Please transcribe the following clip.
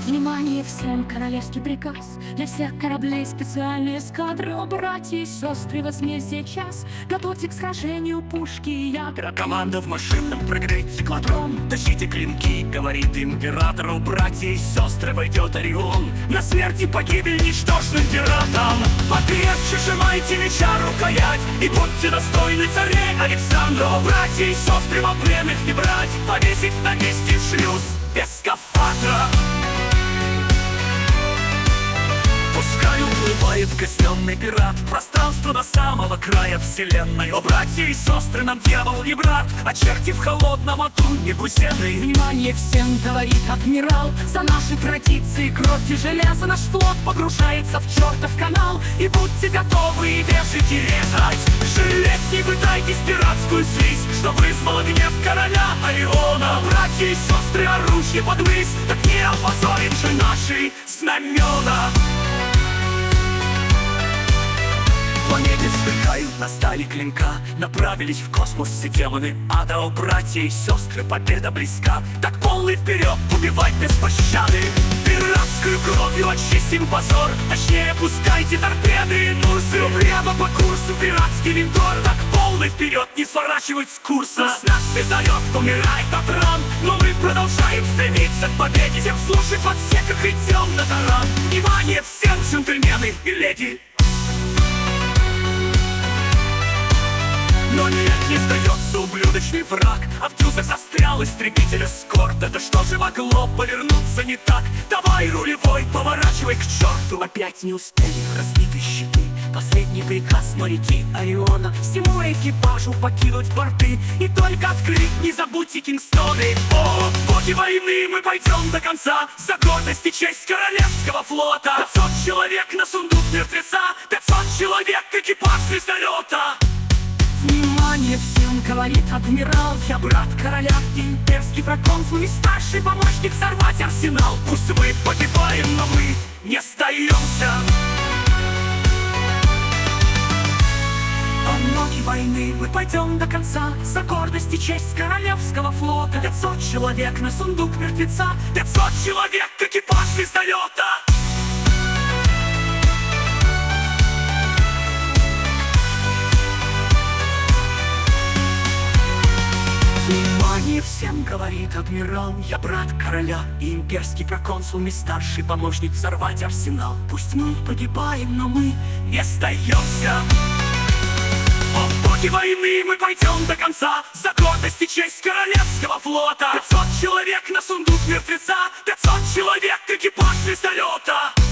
Внимание всем, королевский приказ. Для всех кораблей специальные эскадры. О, братья и сестры, возмездие час. Готовьте к сражению пушки и ядра. Команда в машинном прогреть циклотрон. Тащите клинки, говорит император. О, братья и сестры, войдет Орион. На смерть и погибель ничтожным пиратам. Покрепче сжимайте меча рукоять и будьте достойны царей Александра. О, братья и сестры, во пленных не брать, повесить на месте шлюз без скафандра. Пускай уплывает казненный пират в пространство до самого края вселенной. О, братья и сестры, нам дьявол не брат, а черти в холодном аду негусиной. Внимание всем, говорит адмирал. За наши традиции, кровь и железо наш флот погружается в чертов канал. И будьте готовы и вешать и резать. Жалеть не пытайтесь пиратскую слизь, что вызвало гнев короля Ориона. Братья и сестры, оружие подвысь, так не опозорим же наши знамена. Планеты сверкают на стали клинка, направились в космос все демоны ада. О, братья и сестры, победа близка, так полный вперед, убивать без пощады. Пиратскую кровью очистим позор, точнее пускайте торпеды и нурсы. Прямо по курсу пиратский линкор, так полный вперед, не сворачивать с курса. Наш звездолет умирает от ран, но мы продолжаем стремиться к победе. Всем слушать в отсеках идем на таран. Внимание всем, джентльмены и леди! Но нет, не сдается ублюдочный враг, а в дюзах застрял истребитель эскорт. Это что же могло повернуться не так? Давай, рулевой, поворачивай к черту. Опять не успели разбиты щиты. Последний приказ, моряки Ориона, всему экипажу покинуть борты. И только открыть не забудьте Кингстоны. О, боги войны, мы пойдем до конца, за гордость и честь королевского флота. 500 человек на сундук мертвеца, 500 человек экипаж звездолета. Внимание всем, говорит адмирал. Я брат короля, имперский проконсул и старший помощник взорвать арсенал. Пусть мы погибаем, но мы не сдаемся. О, ноги войны, мы пойдем до конца, за гордость и честь королевского флота. 500 человек на сундук мертвеца, 500 человек экипаж звездолета. Внимание всем, говорит адмирал. Я брат короля и имперский проконсул и старший помощник взорвать арсенал. Пусть мы погибаем, но мы не сдаемся. О, боги войны, мы пойдем до конца, за гордость и честь королевского флота. 500 человек на сундук мертвеца, 500 человек экипаж звездолета.